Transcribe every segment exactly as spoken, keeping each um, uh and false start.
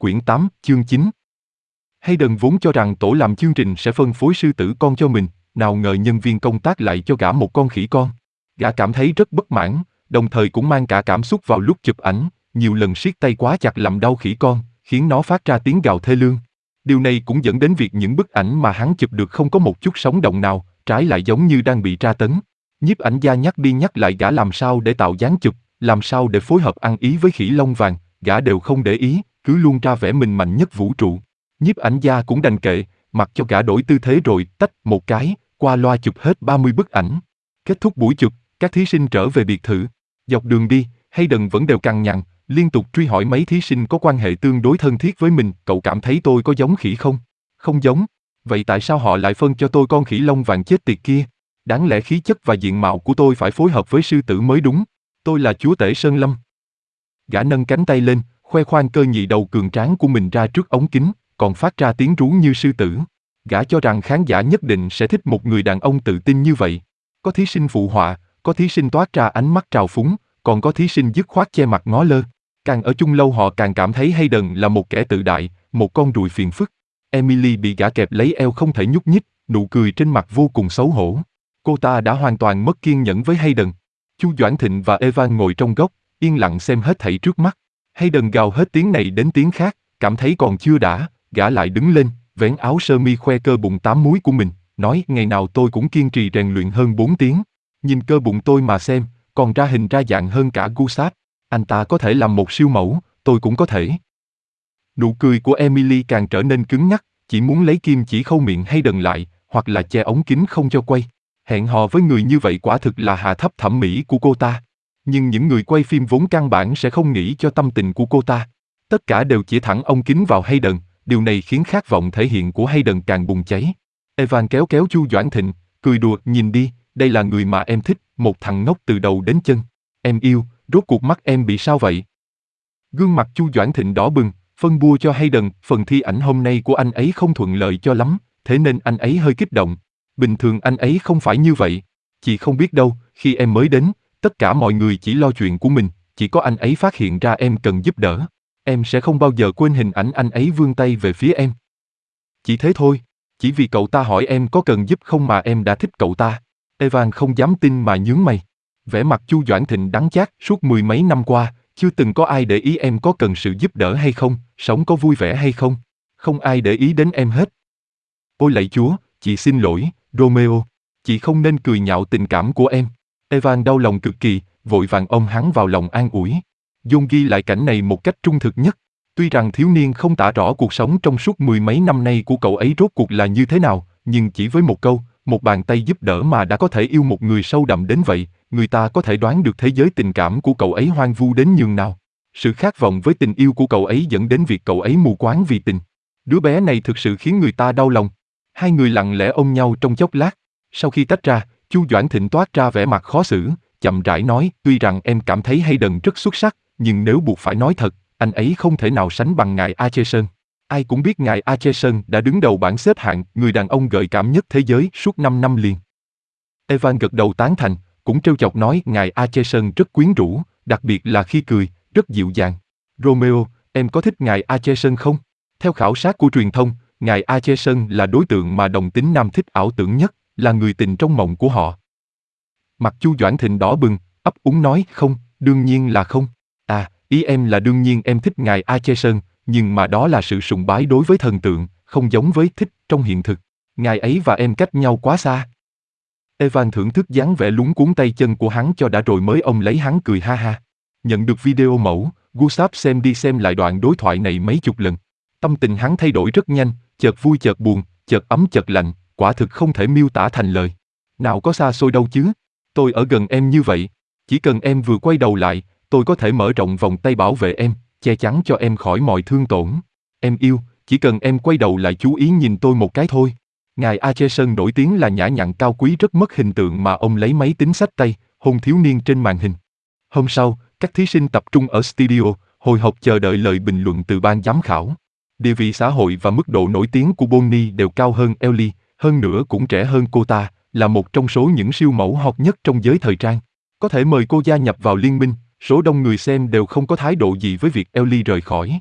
quyển tám, chương chín. Hayden vốn cho rằng tổ làm chương trình sẽ phân phối sư tử con cho mình, nào ngờ nhân viên công tác lại cho gã một con khỉ con. Gã cảm thấy rất bất mãn, đồng thời cũng mang cả cảm xúc vào lúc chụp ảnh, nhiều lần siết tay quá chặt làm đau khỉ con, khiến nó phát ra tiếng gào thê lương. Điều này cũng dẫn đến việc những bức ảnh mà hắn chụp được không có một chút sống động nào, trái lại giống như đang bị tra tấn. Nhiếp ảnh gia nhắc đi nhắc lại gã làm sao để tạo dáng chụp, làm sao để phối hợp ăn ý với khỉ lông vàng, gã đều không để ý, cứ luôn ra vẻ mình mạnh nhất vũ trụ. Nhiếp ảnh gia cũng đành kệ, mặc cho gã đổi tư thế rồi tách một cái, qua loa chụp hết ba mươi bức ảnh. Kết thúc buổi chụp, các thí sinh trở về biệt thự. Dọc đường đi, Hayden vẫn đều cằn nhằn, liên tục truy hỏi mấy thí sinh có quan hệ tương đối thân thiết với mình. Cậu cảm thấy tôi có giống khỉ không? Không giống. Vậy tại sao họ lại phân cho tôi con khỉ lông vàng chết tiệt kia? Đáng lẽ khí chất và diện mạo của tôi phải phối hợp với sư tử mới đúng. Tôi là chúa tể Sơn Lâm. Gã nâng cánh tay lên, khoe khoang cơ nhị đầu cường tráng của mình ra trước ống kính, còn phát ra tiếng rú như sư tử. Gã cho rằng khán giả nhất định sẽ thích một người đàn ông tự tin như vậy. Có thí sinh phụ họa, có thí sinh toát ra ánh mắt trào phúng, còn có thí sinh dứt khoát che mặt ngó lơ. Càng ở chung lâu họ càng cảm thấy Hayden là một kẻ tự đại, một con ruồi phiền phức. Emily bị gã kẹp lấy eo không thể nhúc nhích, nụ cười trên mặt vô cùng xấu hổ. Cô ta đã hoàn toàn mất kiên nhẫn với Hayden. Chu Doãn Thịnh và Evan ngồi trong góc, yên lặng xem hết thảy trước mắt. Hayden gào hết tiếng này đến tiếng khác, cảm thấy còn chưa đã, gã lại đứng lên, vén áo sơ mi khoe cơ bụng tám múi của mình, nói ngày nào tôi cũng kiên trì rèn luyện hơn bốn tiếng. Nhìn cơ bụng tôi mà xem, còn ra hình ra dạng hơn cả Gustav. Anh ta có thể làm một siêu mẫu, tôi cũng có thể. Nụ cười của Emily càng trở nên cứng nhắc, chỉ muốn lấy kim chỉ khâu miệng Hayden lại, hoặc là che ống kính không cho quay. Hẹn hò với người như vậy quả thực là hạ thấp thẩm mỹ của cô ta. Nhưng những người quay phim vốn căn bản sẽ không nghĩ cho tâm tình của cô ta. Tất cả đều chỉ thẳng ống kính vào Hayden, điều này khiến khát vọng thể hiện của Hayden càng bùng cháy. Evan kéo kéo Chu Doãn Thịnh, cười đùa, nhìn đi, đây là người mà em thích, một thằng ngốc từ đầu đến chân. Em yêu, rốt cuộc mắt em bị sao vậy? Gương mặt Chu Doãn Thịnh đỏ bừng, phân bua cho Hayden, phần thi ảnh hôm nay của anh ấy không thuận lợi cho lắm, thế nên anh ấy hơi kích động. Bình thường anh ấy không phải như vậy. Chị không biết đâu, khi em mới đến, tất cả mọi người chỉ lo chuyện của mình, chỉ có anh ấy phát hiện ra em cần giúp đỡ. Em sẽ không bao giờ quên hình ảnh anh ấy vươn tay về phía em. Chỉ thế thôi, chỉ vì cậu ta hỏi em có cần giúp không mà em đã thích cậu ta. Evan không dám tin mà nhướng mày. Vẻ mặt Chu Doãn Thịnh đắng chát, suốt mười mấy năm qua, chưa từng có ai để ý em có cần sự giúp đỡ hay không, sống có vui vẻ hay không. Không ai để ý đến em hết. Ôi lạy Chúa, chị xin lỗi, Romeo. Chị không nên cười nhạo tình cảm của em. Evan đau lòng cực kỳ, vội vàng ôm hắn vào lòng an ủi. John ghi lại cảnh này một cách trung thực nhất. Tuy rằng thiếu niên không tả rõ cuộc sống trong suốt mười mấy năm nay của cậu ấy rốt cuộc là như thế nào, nhưng chỉ với một câu, một bàn tay giúp đỡ mà đã có thể yêu một người sâu đậm đến vậy, người ta có thể đoán được thế giới tình cảm của cậu ấy hoang vu đến nhường nào. Sự khát vọng với tình yêu của cậu ấy dẫn đến việc cậu ấy mù quáng vì tình. Đứa bé này thực sự khiến người ta đau lòng. Hai người lặng lẽ ôm nhau trong chốc lát. Sau khi tách ra, Chu Doãn Thịnh toát ra vẻ mặt khó xử, chậm rãi nói, tuy rằng em cảm thấy Hayden rất xuất sắc, nhưng nếu buộc phải nói thật, anh ấy không thể nào sánh bằng ngài Acheson. Ai cũng biết ngài Acheson đã đứng đầu bảng xếp hạng người đàn ông gợi cảm nhất thế giới suốt năm năm liền. Evan gật đầu tán thành, cũng trêu chọc nói ngài Acheson rất quyến rũ, đặc biệt là khi cười, rất dịu dàng. Romeo, em có thích ngài Acheson không? Theo khảo sát của truyền thông, ngài Acheson là đối tượng mà đồng tính nam thích ảo tưởng nhất, là người tình trong mộng của họ. Mặt Chu Doãn Thịnh đỏ bừng, ấp úng nói không, đương nhiên là không. À, ý em là đương nhiên em thích ngài Acheson, nhưng mà đó là sự sùng bái đối với thần tượng, không giống với thích trong hiện thực. Ngài ấy và em cách nhau quá xa. Evan thưởng thức dáng vẻ lúng cuốn tay chân của hắn cho đã rồi mới ôm lấy hắn cười ha ha. Nhận được video mẫu, Gustav xem đi xem lại đoạn đối thoại này mấy chục lần. Tâm tình hắn thay đổi rất nhanh, chợt vui chợt buồn, chợt ấm chợt lạnh, quả thực không thể miêu tả thành lời. Nào có xa xôi đâu chứ. Tôi ở gần em như vậy. Chỉ cần em vừa quay đầu lại, tôi có thể mở rộng vòng tay bảo vệ em, che chắn cho em khỏi mọi thương tổn. Em yêu, chỉ cần em quay đầu lại chú ý nhìn tôi một cái thôi. Ngài Acheson nổi tiếng là nhã nhặn cao quý rất mất hình tượng mà ông lấy máy tính xách tay, hôn thiếu niên trên màn hình. Hôm sau, các thí sinh tập trung ở studio, hồi hộp chờ đợi lời bình luận từ ban giám khảo. Địa vị xã hội và mức độ nổi tiếng của Bonnie đều cao hơn Ellie, hơn nữa cũng trẻ hơn cô ta, là một trong số những siêu mẫu hot nhất trong giới thời trang. Có thể mời cô gia nhập vào liên minh, số đông người xem đều không có thái độ gì với việc Ellie rời khỏi.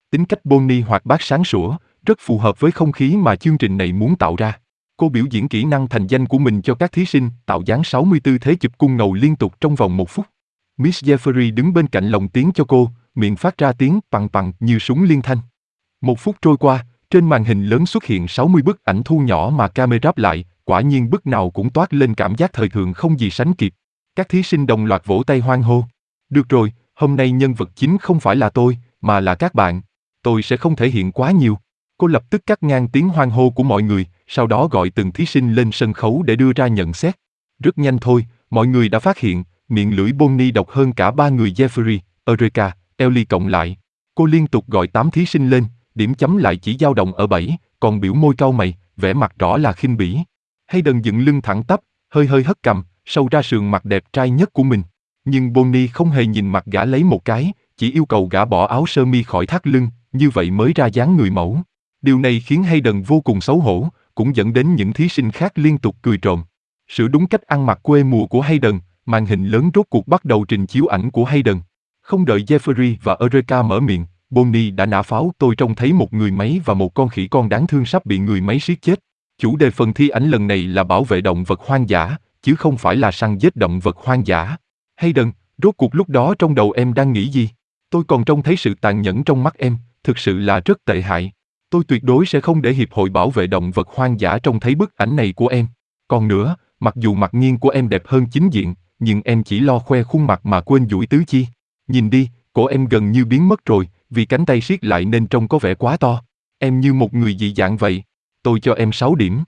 Tính cách Bonnie hoạt bát sáng sủa, rất phù hợp với không khí mà chương trình này muốn tạo ra. Cô biểu diễn kỹ năng thành danh của mình cho các thí sinh, tạo dáng sáu mươi tư thế chụp cung ngầu liên tục trong vòng một phút. Miss Jeffrey đứng bên cạnh lồng tiếng cho cô, miệng phát ra tiếng pằng pằng như súng liên thanh. Một phút trôi qua, trên màn hình lớn xuất hiện sáu mươi bức ảnh thu nhỏ mà camera lại, quả nhiên bức nào cũng toát lên cảm giác thời thượng không gì sánh kịp. Các thí sinh đồng loạt vỗ tay hoan hô. Được rồi, hôm nay nhân vật chính không phải là tôi, mà là các bạn. Tôi sẽ không thể hiện quá nhiều. Cô lập tức cắt ngang tiếng hoan hô của mọi người, sau đó gọi từng thí sinh lên sân khấu để đưa ra nhận xét. Rất nhanh thôi, mọi người đã phát hiện, miệng lưỡi Bonnie độc hơn cả ba người Jeffrey, Eureka, Ellie cộng lại. Cô liên tục gọi tám thí sinh lên, điểm chấm lại chỉ dao động ở bảy, còn biểu môi cau mày, vẻ mặt rõ là khinh bỉ. Hayden dựng lưng thẳng tắp, hơi hơi hất cằm, sâu ra sườn mặt đẹp trai nhất của mình. Nhưng Bonnie không hề nhìn mặt gã lấy một cái, chỉ yêu cầu gã bỏ áo sơ mi khỏi thắt lưng, như vậy mới ra dáng người mẫu. Điều này khiến Hayden vô cùng xấu hổ, cũng dẫn đến những thí sinh khác liên tục cười trộm. Sửa đúng cách ăn mặc quê mùa của Hayden, màn hình lớn rốt cuộc bắt đầu trình chiếu ảnh của Hayden. Không đợi Jeffrey và Eureka mở miệng, Bonnie đã nã pháo. Tôi trông thấy một người máy và một con khỉ con đáng thương sắp bị người máy siết chết. Chủ đề phần thi ảnh lần này là bảo vệ động vật hoang dã, chứ không phải là săn giết động vật hoang dã. Hayden, rốt cuộc lúc đó trong đầu em đang nghĩ gì? Tôi còn trông thấy sự tàn nhẫn trong mắt em, thực sự là rất tệ hại. Tôi tuyệt đối sẽ không để Hiệp hội Bảo vệ Động vật Hoang dã trông thấy bức ảnh này của em. Còn nữa, mặc dù mặt nghiêng của em đẹp hơn chính diện, nhưng em chỉ lo khoe khuôn mặt mà quên duỗi tứ chi. Nhìn đi, cổ em gần như biến mất rồi, vì cánh tay siết lại nên trông có vẻ quá to. Em như một người dị dạng vậy. Tôi cho em sáu điểm.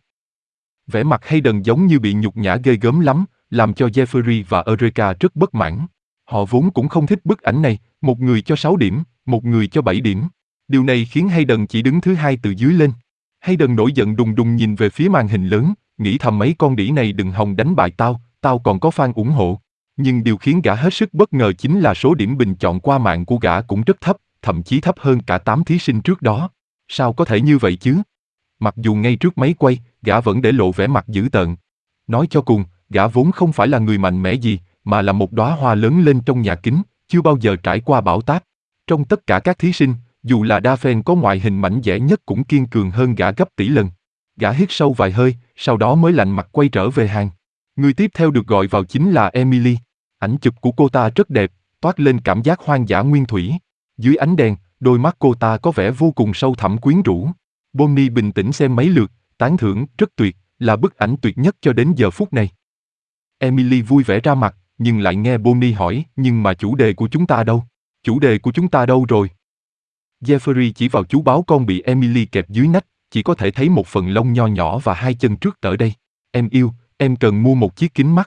Vẻ mặt Hayden giống như bị nhục nhã ghê gớm lắm, làm cho Jeffrey và Eureka rất bất mãn. Họ vốn cũng không thích bức ảnh này, một người cho sáu điểm, một người cho bảy điểm. Điều này khiến Hayden chỉ đứng thứ hai từ dưới lên. Hayden nổi giận đùng đùng nhìn về phía màn hình lớn, nghĩ thầm mấy con đĩ này đừng hòng đánh bại tao, tao còn có fan ủng hộ. Nhưng điều khiến gã hết sức bất ngờ chính là số điểm bình chọn qua mạng của gã cũng rất thấp, thậm chí thấp hơn cả tám thí sinh trước đó. Sao có thể như vậy chứ? Mặc dù ngay trước máy quay, gã vẫn để lộ vẻ mặt dữ tợn. Nói cho cùng, gã vốn không phải là người mạnh mẽ gì, mà là một đóa hoa lớn lên trong nhà kính, chưa bao giờ trải qua bão táp. Trong tất cả các thí sinh, dù là Daphne có ngoại hình mảnh dẻ nhất cũng kiên cường hơn gã gấp tỷ lần. Gã hít sâu vài hơi, sau đó mới lạnh mặt quay trở về hàng. Người tiếp theo được gọi vào chính là Emily. Ảnh chụp của cô ta rất đẹp, toát lên cảm giác hoang dã nguyên thủy. Dưới ánh đèn, đôi mắt cô ta có vẻ vô cùng sâu thẳm quyến rũ. Bonnie bình tĩnh xem mấy lượt, tán thưởng, rất tuyệt, là bức ảnh tuyệt nhất cho đến giờ phút này. Emily vui vẻ ra mặt, nhưng lại nghe Bonnie hỏi, nhưng mà chủ đề của chúng ta đâu? Chủ đề của chúng ta đâu rồi? Jeffrey chỉ vào chú báo con bị Emily kẹp dưới nách, chỉ có thể thấy một phần lông nho nhỏ và hai chân trước ở đây. Em yêu, em cần mua một chiếc kính mắt.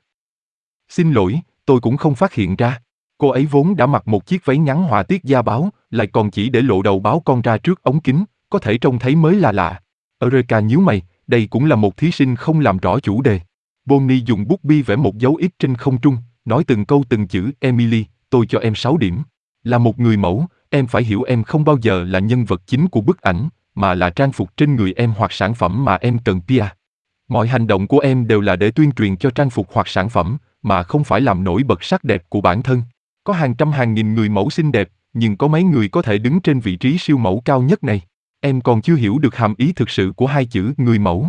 Xin lỗi, tôi cũng không phát hiện ra. Cô ấy vốn đã mặc một chiếc váy ngắn họa tiết da báo, lại còn chỉ để lộ đầu báo con ra trước ống kính, có thể trông thấy mới là lạ. Eureka nhíu mày, đây cũng là một thí sinh không làm rõ chủ đề. Bonnie dùng bút bi vẽ một dấu X trên không trung, nói từng câu từng chữ. Emily, tôi cho em sáu điểm. Là một người mẫu, em phải hiểu em không bao giờ là nhân vật chính của bức ảnh, mà là trang phục trên người em hoặc sản phẩm mà em cần pê e rờ. Mọi hành động của em đều là để tuyên truyền cho trang phục hoặc sản phẩm, mà không phải làm nổi bật sắc đẹp của bản thân. Có hàng trăm hàng nghìn người mẫu xinh đẹp, nhưng có mấy người có thể đứng trên vị trí siêu mẫu cao nhất này. Em còn chưa hiểu được hàm ý thực sự của hai chữ người mẫu.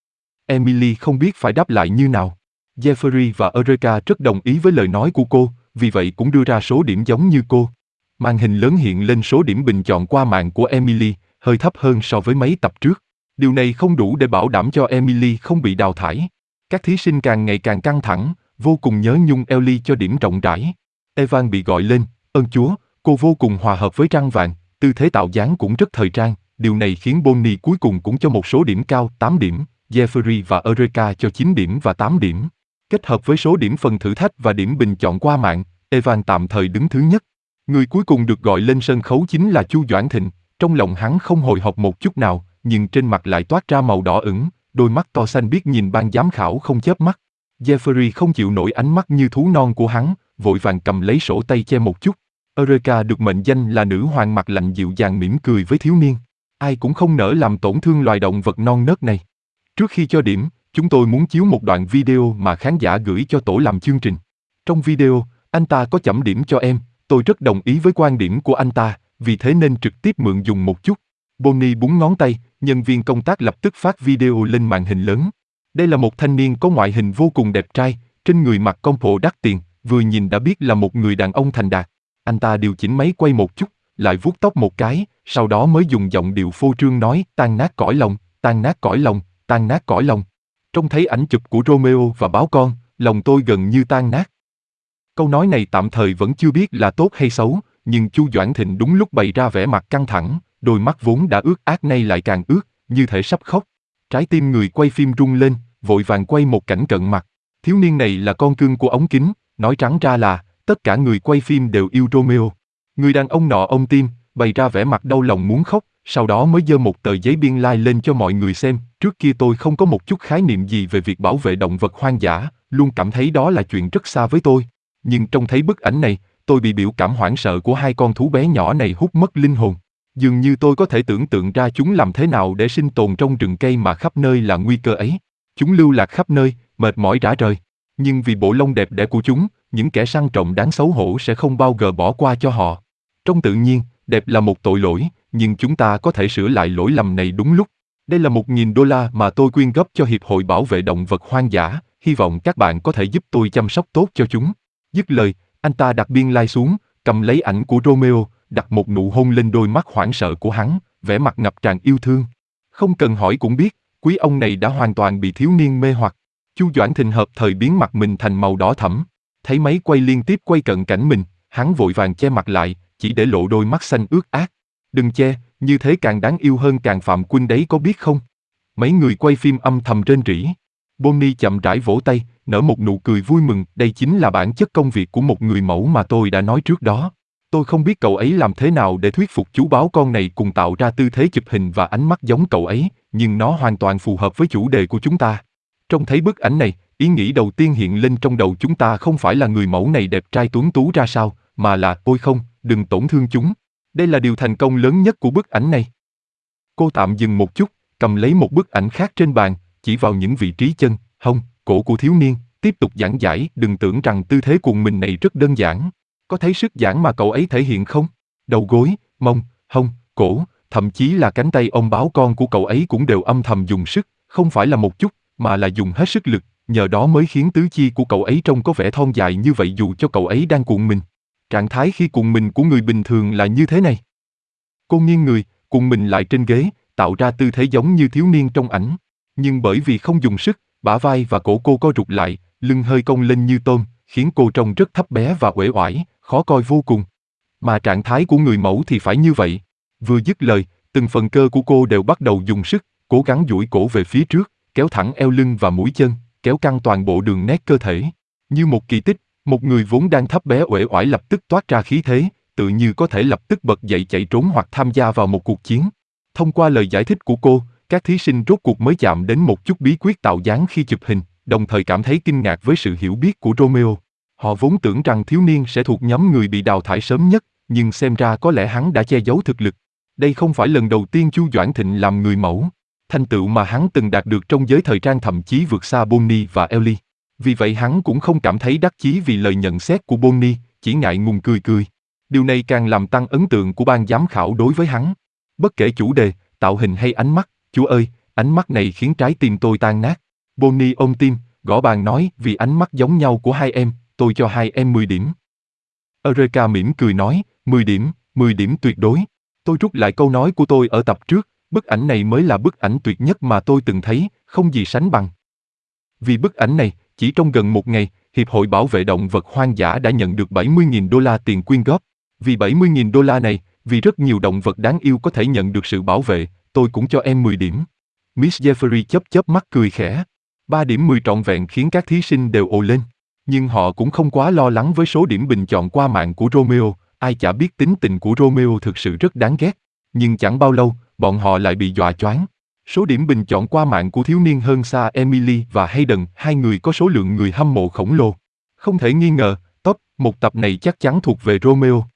Emily không biết phải đáp lại như nào. Jeffrey và Eureka rất đồng ý với lời nói của cô, vì vậy cũng đưa ra số điểm giống như cô. Màn hình lớn hiện lên số điểm bình chọn qua mạng của Emily, hơi thấp hơn so với mấy tập trước. Điều này không đủ để bảo đảm cho Emily không bị đào thải. Các thí sinh càng ngày càng căng thẳng, vô cùng nhớ nhung Ellie cho điểm rộng rãi. Evan bị gọi lên, ơn Chúa, cô vô cùng hòa hợp với trăng vàng, tư thế tạo dáng cũng rất thời trang. Điều này khiến Bonnie cuối cùng cũng cho một số điểm cao, tám điểm, Jeffrey và Eureka cho chín điểm và tám điểm. Kết hợp với số điểm phần thử thách và điểm bình chọn qua mạng, Evan tạm thời đứng thứ nhất. Người cuối cùng được gọi lên sân khấu chính là Chu Doãn Thịnh, trong lòng hắn không hồi hộp một chút nào, nhưng trên mặt lại toát ra màu đỏ ửng, đôi mắt to xanh biếc nhìn ban giám khảo không chớp mắt. Jeffrey không chịu nổi ánh mắt như thú non của hắn, vội vàng cầm lấy sổ tay che một chút. Eureka được mệnh danh là nữ hoàng mặt lạnh dịu dàng mỉm cười với thiếu niên. Ai cũng không nỡ làm tổn thương loài động vật non nớt này. Trước khi cho điểm, chúng tôi muốn chiếu một đoạn video mà khán giả gửi cho tổ làm chương trình. Trong video, anh ta có chấm điểm cho em, tôi rất đồng ý với quan điểm của anh ta, vì thế nên trực tiếp mượn dùng một chút. Bonnie búng ngón tay, nhân viên công tác lập tức phát video lên màn hình lớn. Đây là một thanh niên có ngoại hình vô cùng đẹp trai, trên người mặc compo đắt tiền, vừa nhìn đã biết là một người đàn ông thành đạt. Anh ta điều chỉnh máy quay một chút, lại vuốt tóc một cái, sau đó mới dùng giọng điệu phô trương nói tan nát cõi lòng, tan nát cõi lòng, tan nát cõi lòng. Trông thấy ảnh chụp của Romeo và báo con, lòng tôi gần như tan nát. Câu nói này tạm thời vẫn chưa biết là tốt hay xấu, nhưng Chu Doãn Thịnh đúng lúc bày ra vẻ mặt căng thẳng, đôi mắt vốn đã ướt át nay lại càng ướt, như thể sắp khóc. Trái tim người quay phim rung lên, vội vàng quay một cảnh cận mặt. Thiếu niên này là con cưng của ống kính, nói trắng ra là, tất cả người quay phim đều yêu Romeo. Người đàn ông nọ ôm tim, bày ra vẻ mặt đau lòng muốn khóc, sau đó mới giơ một tờ giấy biên lai like lên cho mọi người xem. Trước kia tôi không có một chút khái niệm gì về việc bảo vệ động vật hoang dã, luôn cảm thấy đó là chuyện rất xa với tôi. Nhưng trông thấy bức ảnh này, tôi bị biểu cảm hoảng sợ của hai con thú bé nhỏ này hút mất linh hồn. Dường như tôi có thể tưởng tượng ra chúng làm thế nào để sinh tồn trong rừng cây mà khắp nơi là nguy cơ ấy. Chúng lưu lạc khắp nơi, mệt mỏi rã rời. Nhưng vì bộ lông đẹp đẽ của chúng, những kẻ săn trộm đáng xấu hổ sẽ không bao giờ bỏ qua cho họ. Trong tự nhiên, đẹp là một tội lỗi, nhưng chúng ta có thể sửa lại lỗi lầm này đúng lúc. Đây là một nghìn đô la mà tôi quyên góp cho Hiệp hội Bảo vệ Động vật Hoang dã, hy vọng các bạn có thể giúp tôi chăm sóc tốt cho chúng. Dứt lời, anh ta đặt biên lai like xuống, cầm lấy ảnh của Romeo, đặt một nụ hôn lên đôi mắt hoảng sợ của hắn, vẻ mặt ngập tràn yêu thương. Không cần hỏi cũng biết, quý ông này đã hoàn toàn bị thiếu niên mê hoặc. Chu Doãn Thịnh hợp thời biến mặt mình thành màu đỏ thẫm. Thấy máy quay liên tiếp quay cận cảnh mình, hắn vội vàng che mặt lại, chỉ để lộ đôi mắt xanh ướt át. Đừng che, như thế càng đáng yêu hơn càng phạm quân đấy có biết không? Mấy người quay phim âm thầm rên rỉ. Bonnie chậm rãi vỗ tay, nở một nụ cười vui mừng, đây chính là bản chất công việc của một người mẫu mà tôi đã nói trước đó. Tôi không biết cậu ấy làm thế nào để thuyết phục chú báo con này cùng tạo ra tư thế chụp hình và ánh mắt giống cậu ấy, nhưng nó hoàn toàn phù hợp với chủ đề của chúng ta. Trông thấy bức ảnh này, ý nghĩ đầu tiên hiện lên trong đầu chúng ta không phải là người mẫu này đẹp trai tuấn tú ra sao, mà là ôi không, đừng tổn thương chúng. Đây là điều thành công lớn nhất của bức ảnh này. Cô tạm dừng một chút, cầm lấy một bức ảnh khác trên bàn, chỉ vào những vị trí chân, hông, cổ của thiếu niên, tiếp tục giảng giải, đừng tưởng rằng tư thế cuồng mình này rất đơn giản. Có thấy sức giãn mà cậu ấy thể hiện không? Đầu gối, mông, hông, cổ, thậm chí là cánh tay ôm báo con của cậu ấy cũng đều âm thầm dùng sức, không phải là một chút, mà là dùng hết sức lực, nhờ đó mới khiến tứ chi của cậu ấy trông có vẻ thon dài như vậy dù cho cậu ấy đang cuộn mình. Trạng thái khi cuộn mình của người bình thường là như thế này. Cô nghiêng người, cuộn mình lại trên ghế, tạo ra tư thế giống như thiếu niên trong ảnh. Nhưng bởi vì không dùng sức, bả vai và cổ cô co rụt lại, lưng hơi cong lên như tôm, khiến cô trông rất thấp bé và uể oải, khó coi vô cùng. Mà trạng thái của người mẫu thì phải như vậy. Vừa dứt lời, từng phần cơ của cô đều bắt đầu dùng sức, cố gắng duỗi cổ về phía trước, kéo thẳng eo lưng và mũi chân, kéo căng toàn bộ đường nét cơ thể. Như một kỳ tích, một người vốn đang thấp bé uể oải lập tức toát ra khí thế, tự như có thể lập tức bật dậy chạy trốn hoặc tham gia vào một cuộc chiến. Thông qua lời giải thích của cô, các thí sinh rốt cuộc mới chạm đến một chút bí quyết tạo dáng khi chụp hình, đồng thời cảm thấy kinh ngạc với sự hiểu biết của Romeo. Họ vốn tưởng rằng thiếu niên sẽ thuộc nhóm người bị đào thải sớm nhất, nhưng xem ra có lẽ hắn đã che giấu thực lực. Đây không phải lần đầu tiên Chu Doãn Thịnh làm người mẫu. Thành tựu mà hắn từng đạt được trong giới thời trang thậm chí vượt xa Bonnie và Ellie. Vì vậy hắn cũng không cảm thấy đắc chí vì lời nhận xét của Bonnie, chỉ ngại ngùng cười cười. Điều này càng làm tăng ấn tượng của ban giám khảo đối với hắn. Bất kể chủ đề, tạo hình hay ánh mắt, Chúa ơi, ánh mắt này khiến trái tim tôi tan nát. Bonnie ôm tim, gõ bàn nói vì ánh mắt giống nhau của hai em, tôi cho hai em mười điểm. Eureka mỉm cười nói, mười điểm, mười điểm tuyệt đối. Tôi rút lại câu nói của tôi ở tập trước, bức ảnh này mới là bức ảnh tuyệt nhất mà tôi từng thấy, không gì sánh bằng. Vì bức ảnh này, chỉ trong gần một ngày, Hiệp hội Bảo vệ Động vật Hoang dã đã nhận được bảy mươi nghìn đô la tiền quyên góp. Vì bảy mươi nghìn đô la này, vì rất nhiều động vật đáng yêu có thể nhận được sự bảo vệ, tôi cũng cho em mười điểm. Miss Jeffrey chớp chớp mắt cười khẽ. ba điểm mười trọn vẹn khiến các thí sinh đều ồ lên. Nhưng họ cũng không quá lo lắng với số điểm bình chọn qua mạng của Romeo, ai chả biết tính tình của Romeo thực sự rất đáng ghét. Nhưng chẳng bao lâu, bọn họ lại bị dọa choáng. Số điểm bình chọn qua mạng của thiếu niên hơn xa Emily và Hayden, hai người có số lượng người hâm mộ khổng lồ. Không thể nghi ngờ, top một tập này chắc chắn thuộc về Romeo.